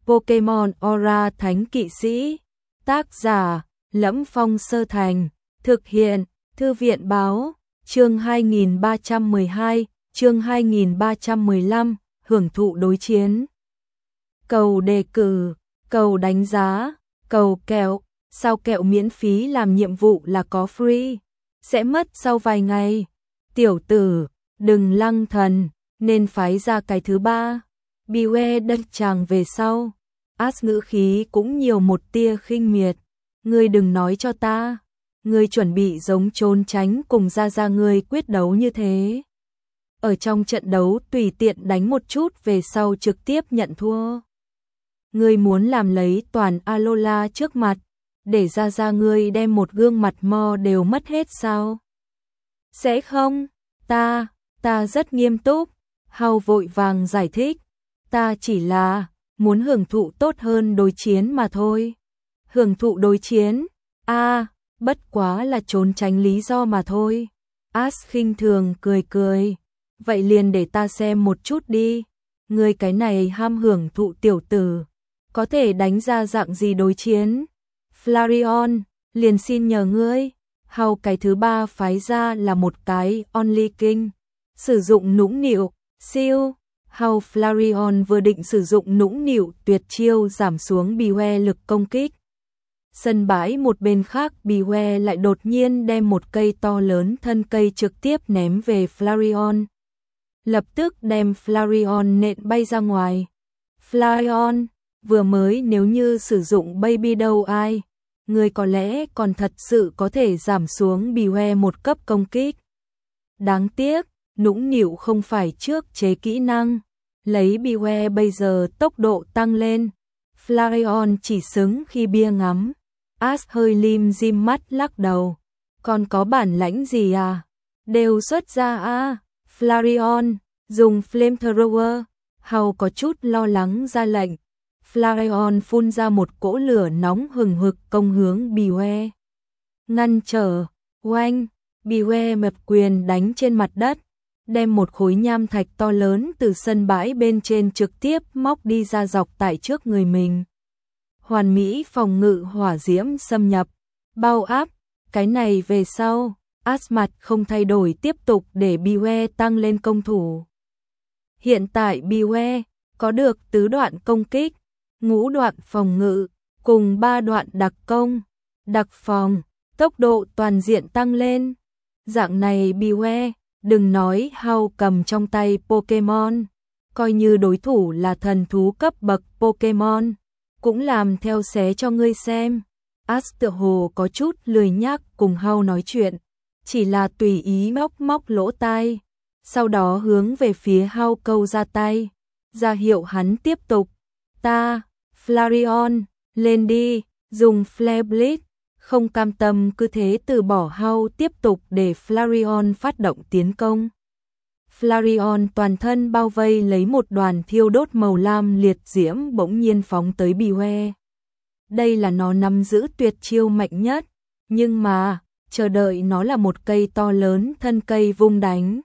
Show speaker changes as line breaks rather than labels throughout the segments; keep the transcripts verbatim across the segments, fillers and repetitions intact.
Pokemon Aura Thánh Kỵ Sĩ. Tác giả: Lẫm Phong Sơ Thành. Thực hiện: Thư viện báo. Chương hai nghìn ba trăm mười hai, chương hai nghìn ba trăm mười lăm, hưởng thụ đối chiến. Cầu đề cử, cầu đánh giá, cầu kẹo, sao kẹo miễn phí làm nhiệm vụ là có free, sẽ mất sau vài ngày. Tiểu tử, đừng lăng thần, nên phái ra cái thứ ba. Beware đâm chàng về sau. As ngữ khí cũng nhiều một tia khinh miệt. Ngươi đừng nói cho ta, ngươi chuẩn bị giống trốn tránh cùng ra ra ngươi quyết đấu như thế. Ở trong trận đấu tùy tiện đánh một chút về sau trực tiếp nhận thua. Ngươi muốn làm lấy toàn Alola trước mặt, để ra ra ngươi đem một gương mặt mo đều mất hết sao? Sẽ không, ta, ta rất nghiêm túc. Hao vội vàng giải thích, ta chỉ là muốn hưởng thụ tốt hơn đối chiến mà thôi. Hưởng thụ đối chiến? A, à, bất quá là trốn tránh lý do mà thôi. As khinh thường cười cười, vậy liền để ta xem một chút đi. Ngươi cái này ham hưởng thụ tiểu tử, có thể đánh ra dạng gì đối chiến? Flareon, liền xin nhờ ngươi. Hao cái thứ ba phái ra là một cái Only King, sử dụng nũng nịu, siêu. Hao Flareon vừa định sử dụng nũng nịu tuyệt chiêu giảm xuống Beware lực công kích. Sân bãi một bên khác Beware lại đột nhiên đem một cây to lớn thân cây trực tiếp ném về Flareon. Lập tức đem Flareon nện bay ra ngoài. Flareon, vừa mới nếu như sử dụng Baby đâu ai, người có lẽ còn thật sự có thể giảm xuống Beware một cấp công kích. Đáng tiếc, nũng nịu không phải trước chế kỹ năng, lấy Beware bây giờ tốc độ tăng lên. Flareon chỉ xứng khi bia ngắm. As hơi lim dim mắt lắc đầu. Còn có bản lãnh gì à? Đều xuất ra à? Flareon, dùng Flamethrower. Hao có chút lo lắng ra lệnh. Flareon phun ra một cỗ lửa nóng hừng hực công hướng Beware. Ngăn trở, oanh, Beware mập quyền đánh trên mặt đất, đem một khối nham thạch to lớn từ sân bãi bên trên trực tiếp móc đi ra dọc tại trước người mình. Hoàn mỹ phòng ngự hỏa diễm xâm nhập, bao áp, cái này về sau, As mặt không thay đổi tiếp tục để Beware tăng lên công thủ. Hiện tại Beware có được tứ đoạn công kích, ngũ đoạn phòng ngự, cùng ba đoạn đặc công, đặc phòng, tốc độ toàn diện tăng lên. Dạng này Beware, đừng nói Hao cầm trong tay Pokemon, coi như đối thủ là thần thú cấp bậc Pokemon, cũng làm theo xé cho ngươi xem. As tựa hồ có chút lười nhác cùng Hao nói chuyện, chỉ là tùy ý móc móc lỗ tai, sau đó hướng về phía Hao câu ra tay, ra hiệu hắn tiếp tục. Ta, Flareon, lên đi, dùng Flare Blitz. Không cam tâm cứ thế từ bỏ Hao tiếp tục để Flareon phát động tiến công. Flareon toàn thân bao vây lấy một đoàn thiêu đốt màu lam liệt diễm bỗng nhiên phóng tới Beware. Đây là nó nắm giữ tuyệt chiêu mạnh nhất, nhưng mà, chờ đợi nó là một cây to lớn thân cây vung đánh.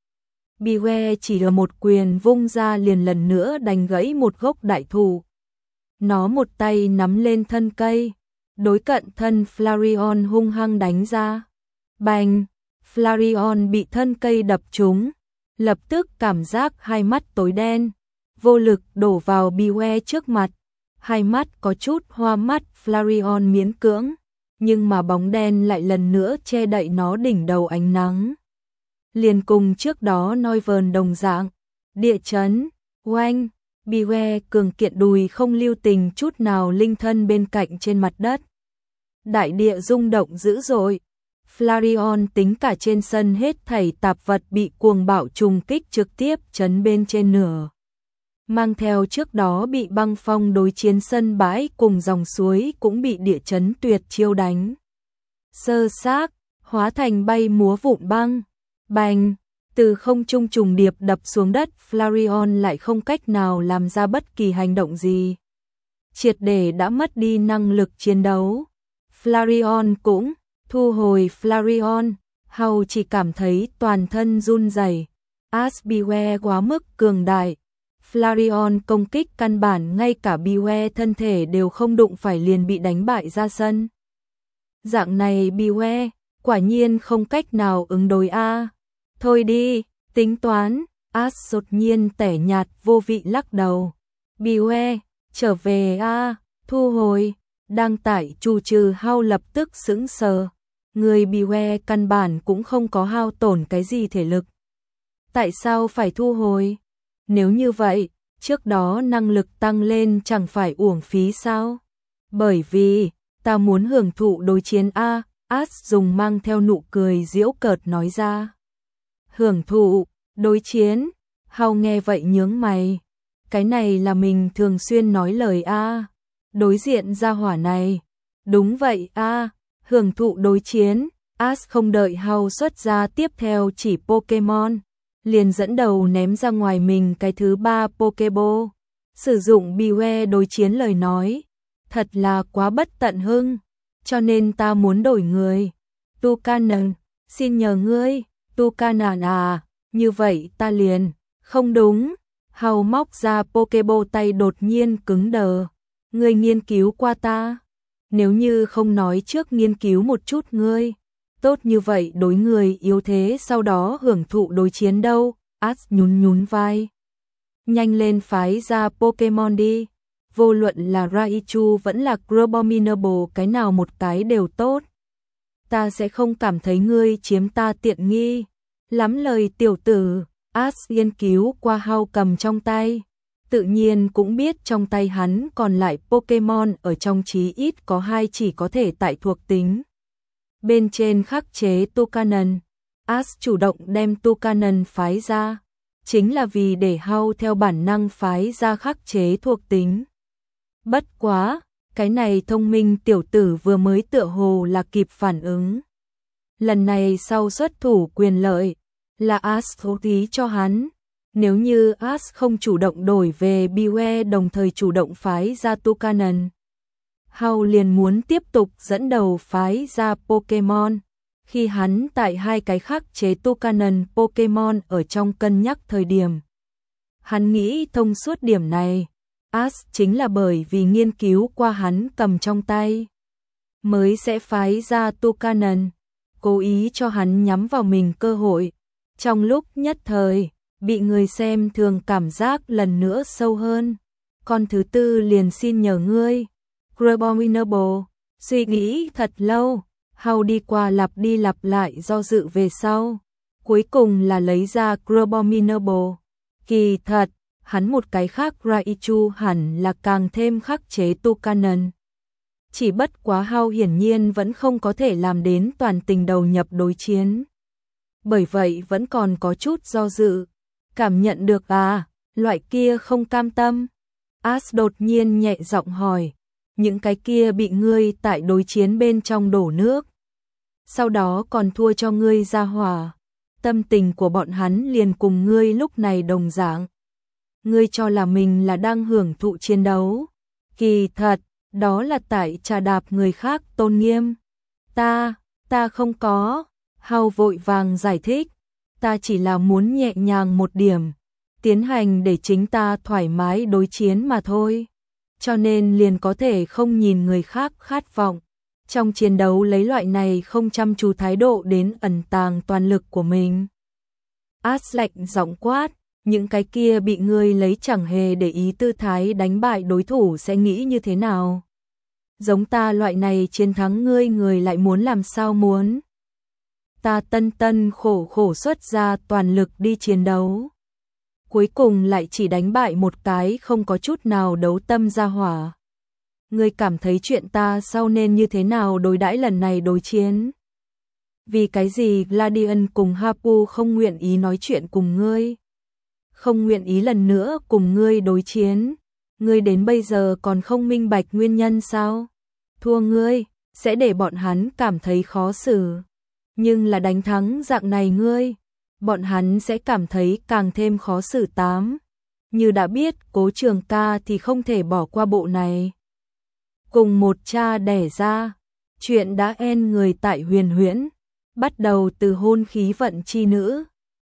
Beware chỉ là một quyền vung ra liền lần nữa đánh gãy một gốc đại thụ. Nó một tay nắm lên thân cây, đối cận thân Flareon hung hăng đánh ra. Bành, Flareon bị thân cây đập trúng, lập tức cảm giác hai mắt tối đen, vô lực đổ vào Beware trước mặt. Hai mắt có chút hoa mắt, Flareon miễn cưỡng, nhưng mà bóng đen lại lần nữa che đậy nó đỉnh đầu ánh nắng. Liền cùng trước đó Noivern đồng dạng, địa chấn, oanh, Beware cường kiện đùi không lưu tình chút nào linh thân bên cạnh trên mặt đất. Đại địa rung động dữ dội. Flareon tính cả trên sân hết thảy tạp vật bị cuồng bạo trùng kích trực tiếp chấn bên trên nửa. Mang theo trước đó bị băng phong đối chiến sân bãi cùng dòng suối cũng bị địa chấn tuyệt chiêu đánh. Sơ xác, hóa thành bay múa vụn băng. Bành, từ không trung trùng điệp đập xuống đất, Flareon lại không cách nào làm ra bất kỳ hành động gì. Triệt để đã mất đi năng lực chiến đấu. Flareon cũng thu hồi Flareon, Hao chỉ cảm thấy toàn thân run rẩy. As Beware quá mức cường đại. Flareon công kích căn bản ngay cả Biwe thân thể đều không đụng phải liền bị đánh bại ra sân. Dạng này Biwe, quả nhiên không cách nào ứng đối a. Thôi đi, tính toán, Ash đột nhiên tẻ nhạt vô vị lắc đầu. Biwe, trở về a, thu hồi, đang tải Chu Trừ Hao lập tức sững sờ. Người Biwe căn bản cũng không có hao tổn cái gì thể lực. Tại sao phải thu hồi? Nếu như vậy, trước đó năng lực tăng lên chẳng phải uổng phí sao? Bởi vì, ta muốn hưởng thụ đối chiến a, Ash dùng mang theo nụ cười giễu cợt nói ra. Hưởng thụ, đối chiến, Hao nghe vậy nhướng mày. Cái này là mình thường xuyên nói lời a. Đối diện ra hỏa này. Đúng vậy a, hưởng thụ đối chiến. Ash không đợi Hao xuất ra tiếp theo chỉ Pokemon, liền dẫn đầu ném ra ngoài mình cái thứ ba Pokeball. Sử dụng Biwe đối chiến lời nói, thật là quá bất tận hưng, cho nên ta muốn đổi người. Tucanon, xin nhờ ngươi, Tucanon à, như vậy ta liền, không đúng. Hao móc ra Pokeball tay đột nhiên cứng đờ. Ngươi nghiên cứu qua ta, nếu như không nói trước nghiên cứu một chút ngươi, tốt như vậy đối người yếu thế sau đó hưởng thụ đối chiến đâu. Ash nhún nhún vai. Nhanh lên phái ra Pokemon đi. Vô luận là Raichu vẫn là Crabominable, cái nào một cái đều tốt. Ta sẽ không cảm thấy ngươi chiếm ta tiện nghi. Lắm lời tiểu tử. Ash nghiên cứu qua Hao cầm trong tay. Tự nhiên cũng biết trong tay hắn còn lại Pokemon ở trong chí ít có hai chỉ có thể tại thuộc tính. Bên trên khắc chế Tucanon, Ash chủ động đem Tucanon phái ra, chính là vì để Hao theo bản năng phái ra khắc chế thuộc tính. Bất quá, cái này thông minh tiểu tử vừa mới tựa hồ là kịp phản ứng. Lần này sau xuất thủ quyền lợi, là Ash thấu tí cho hắn. Nếu như Ash không chủ động đổi về Biwe đồng thời chủ động phái ra Tucanon, Hao liền muốn tiếp tục dẫn đầu phái ra Pokemon. Khi hắn tại hai cái khắc chế Tucanon Pokemon ở trong cân nhắc thời điểm, hắn nghĩ thông suốt điểm này. Ash chính là bởi vì nghiên cứu qua hắn cầm trong tay, mới sẽ phái ra Tucanon, cố ý cho hắn nhắm vào mình cơ hội. Trong lúc nhất thời, bị người xem thường cảm giác lần nữa sâu hơn. Con thứ tư liền xin nhờ ngươi. Crabominable, suy nghĩ thật lâu, Hao đi qua lặp đi lặp lại do dự về sau. Cuối cùng là lấy ra Crabominable. Kỳ thật, hắn một cái khác Raichu hẳn là càng thêm khắc chế Tucanon. Chỉ bất quá Hao hiển nhiên vẫn không có thể làm đến toàn tình đầu nhập đối chiến. Bởi vậy vẫn còn có chút do dự. Cảm nhận được à, loại kia không cam tâm. Ash đột nhiên nhẹ giọng hỏi. Những cái kia bị ngươi tại đối chiến bên trong đổ nước, sau đó còn thua cho ngươi ra hỏa, tâm tình của bọn hắn liền cùng ngươi lúc này đồng dạng. Ngươi cho là mình là đang hưởng thụ chiến đấu, kỳ thật, đó là tại trà đạp người khác tôn nghiêm. Ta, ta không có. Hao vội vàng giải thích. Ta chỉ là muốn nhẹ nhàng một điểm, tiến hành để chính ta thoải mái đối chiến mà thôi. Cho nên liền có thể không nhìn người khác khát vọng. Trong chiến đấu lấy loại này không chăm chú thái độ đến ẩn tàng toàn lực của mình. Ash lạnh giọng quát, những cái kia bị ngươi lấy chẳng hề để ý tư thái đánh bại đối thủ sẽ nghĩ như thế nào? Giống ta loại này chiến thắng ngươi người lại muốn làm sao muốn? Ta tân tân khổ khổ xuất ra toàn lực đi chiến đấu, cuối cùng lại chỉ đánh bại một cái không có chút nào đấu tâm ra hỏa. Ngươi cảm thấy chuyện ta sau nên như thế nào đối đãi lần này đối chiến? Vì cái gì Gladian cùng Hapu không nguyện ý nói chuyện cùng ngươi? Không nguyện ý lần nữa cùng ngươi đối chiến? Ngươi đến bây giờ còn không minh bạch nguyên nhân sao? Thua ngươi, sẽ để bọn hắn cảm thấy khó xử. Nhưng là đánh thắng dạng này ngươi, bọn hắn sẽ cảm thấy càng thêm khó xử tám. Như đã biết Cố Trường Ca thì không thể bỏ qua bộ này. Cùng một cha đẻ ra, chuyện đã end người tại Huyền Huyễn, bắt đầu từ hôn khí vận chi nữ.